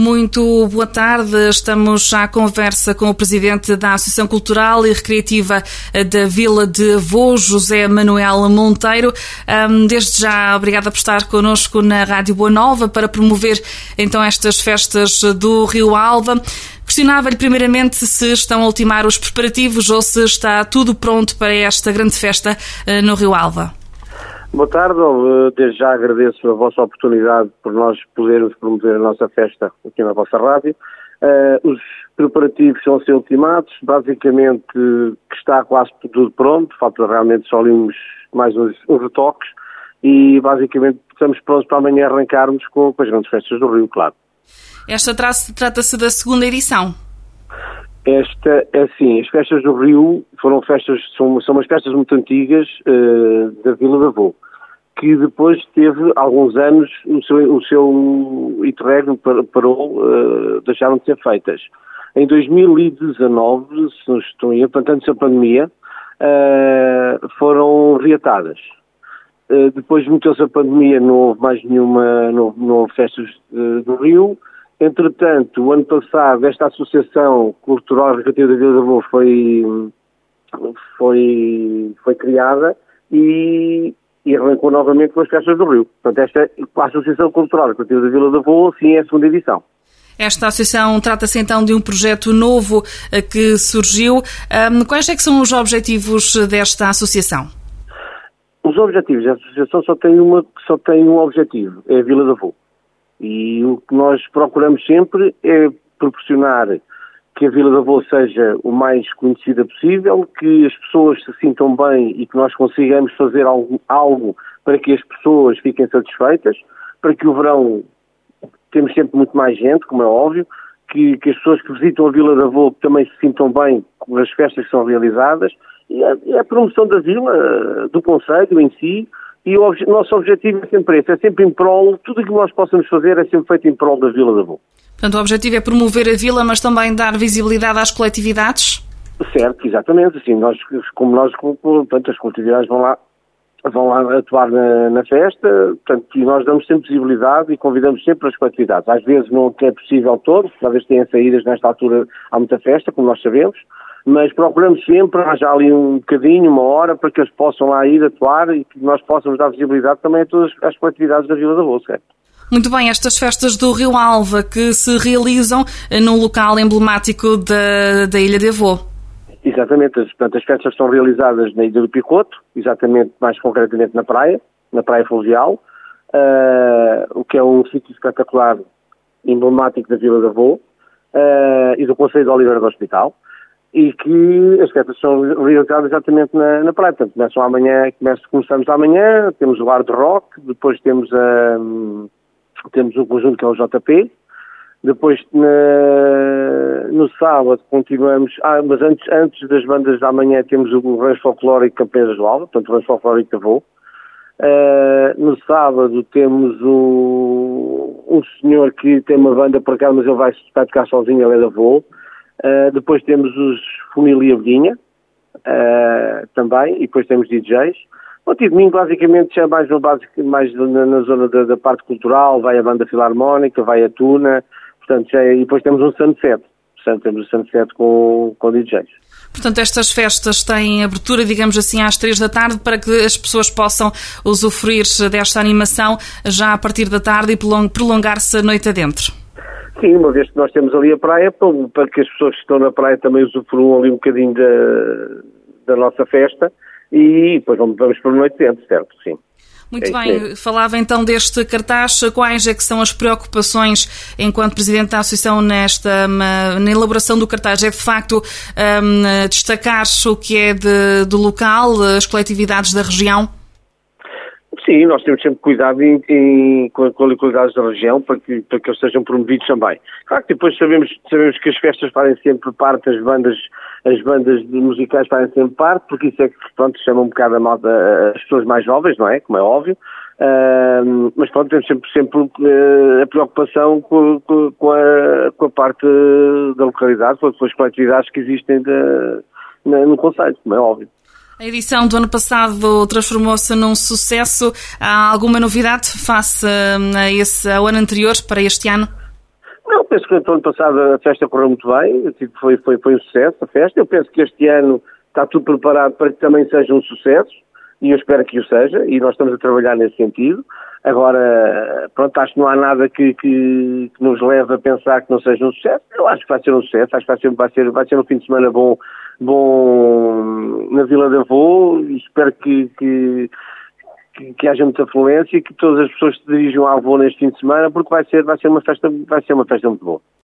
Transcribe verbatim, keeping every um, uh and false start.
Muito boa tarde. Estamos à conversa com o presidente da Associação Cultural e Recreativa da Vila de Avô, José Manuel Monteiro. Desde já, obrigada por estar connosco na Rádio Boa Nova para promover então estas festas do Rio Alva. Questionava-lhe primeiramente se estão a ultimar os preparativos ou se está tudo pronto para esta grande festa no Rio Alva. Boa tarde, desde já agradeço a vossa oportunidade por nós podermos promover a nossa festa aqui na vossa rádio. Uh, os preparativos estão a ser ultimados, basicamente que está quase tudo pronto, falta realmente só ali uns, mais uns, uns retoques e basicamente estamos prontos para amanhã arrancarmos com, com as grandes festas do Rio, claro. Esta tra- trata-se da segunda edição. Esta, assim, as festas do Rio foram festas, são, são umas festas muito antigas uh, da Vila de Avô, que depois teve alguns anos o seu, o seu interregno parou, uh, deixaram de ser feitas. Em dois mil e dezanove, se não estou em portanto, antes da pandemia, uh, foram reatadas. Uh, depois meteu-se a pandemia, não houve mais nenhuma, não, não houve festas uh, do Rio. Entretanto, o ano passado, esta Associação Cultural e Recreativa da Vila de Avô foi, foi, foi criada e, e arrancou novamente com as festas do Rio. Portanto, esta a Associação Cultural e Recreativa da Vila de Avô, sim, é a segunda edição. Esta associação trata-se então de um projeto novo que surgiu. Um, quais é que são os objetivos desta associação? Os objetivos da associação só têm, uma, só têm um objetivo, é a Vila de Avô. E o que nós procuramos sempre é proporcionar que a Vila de Avô seja o mais conhecida possível, que as pessoas se sintam bem e que nós consigamos fazer algo, algo para que as pessoas fiquem satisfeitas, para que o verão temos sempre muito mais gente, como é óbvio, que, que as pessoas que visitam a Vila de Avô também se sintam bem com as festas que são realizadas, e a, e a promoção da vila, do concelho em si. E o obje- nosso objetivo é sempre esse, é sempre em prol, tudo o que nós possamos fazer é sempre feito em prol da Vila de Avô. Portanto, o objetivo é promover a vila, mas também dar visibilidade às coletividades? Certo, exatamente, assim, nós, como nós, portanto, as coletividades vão lá, vão lá atuar na, na festa, portanto, e nós damos sempre visibilidade e convidamos sempre as coletividades. Às vezes não é possível todos, às vezes têm saídas nesta altura, há muita festa, como nós sabemos, mas procuramos sempre arranjar ali um bocadinho, uma hora, para que eles possam lá ir atuar e que nós possamos dar visibilidade também a todas as coletividades da Vila de Avô, certo? Muito bem, estas festas do Rio Alva que se realizam num local emblemático da, da Ilha de Avô. Exatamente, portanto, as festas são realizadas na Ilha do Picoto, exatamente, mais concretamente na praia, na praia fluvial, uh, o que é um sítio espetacular, emblemático da Vila de Avô, uh, e do Conselho de Oliveira do Hospital. E que as festas são realizadas exatamente na, na praia. Portanto, começam amanhã, começam, começamos amanhã, temos o Hard Rock, depois temos, a, temos um conjunto que é o J P, depois na, no sábado continuamos, ah, mas antes, antes das bandas da manhã temos o Rancho Folclórico Campeões do Alva, portanto o Rancho Folclórico de Avô. Uh, no sábado temos o, um senhor que tem uma banda por cá, mas ele vai, vai tocar sozinho, ele é de Avô. Uh, depois temos os Funil e Abdinha, uh, também, e depois temos D Js. Bom, e domingo basicamente já é mais, no básico, mais na, na zona da, da parte cultural, vai a banda filarmónica, vai a Tuna, portanto, já é, e depois temos um Sunset, portanto temos o Sunset com, com D Js. Portanto, estas festas têm abertura, digamos assim, às três da tarde para que as pessoas possam usufruir desta animação já a partir da tarde e prolongar-se a noite adentro. Sim, uma vez que nós temos ali a praia, para, para que as pessoas que estão na praia também usufruam ali um bocadinho da, da nossa festa e depois vamos, vamos para a noite dentro, certo? Sim. Muito é bem, falava então deste cartaz. Quais é que são as preocupações enquanto Presidente da Associação nesta, na elaboração do cartaz? É de facto um, destacar o que é de, do local, as coletividades da região? Sim, nós temos sempre cuidado em, em, com a qualidade da região para que, para que eles sejam promovidos também. Claro que depois sabemos, sabemos que as festas fazem sempre parte, as bandas, as bandas musicais fazem sempre parte, porque isso é que, pronto, chama um bocado a malta, as pessoas mais jovens, não é? Como é óbvio. Uh, mas pronto, temos sempre, sempre uh, a preocupação com, com, com, a, com a parte da localidade, com as coletividades que existem de, na, no concelho, como é óbvio. A edição do ano passado transformou-se num sucesso. Há alguma novidade face a esse, ao ano anterior para este ano? Não, penso que no ano passado a festa correu muito bem, foi, foi, foi um sucesso a festa. Eu penso que este ano está tudo preparado para que também seja um sucesso, e eu espero que o seja, e nós estamos a trabalhar nesse sentido. Agora, pronto, acho que não há nada que, que, que nos leve a pensar que não seja um sucesso. Eu acho que vai ser um sucesso, acho que vai ser, vai ser, vai ser um fim de semana bom, bom na Vila de Avô, e espero que, que, que, que haja muita afluência e que todas as pessoas se dirijam ao Avô neste fim de semana, porque vai ser, vai ser uma festa, vai ser uma festa muito boa.